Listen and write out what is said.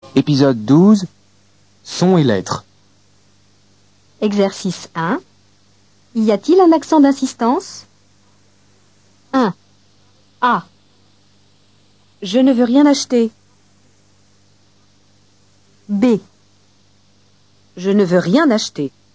Épisode 12. Sons et lettres. Exercice 1. Y a-t-il un accent d'insistance? 1. A. Je ne veux rien acheter. B. Je ne veux rien acheter.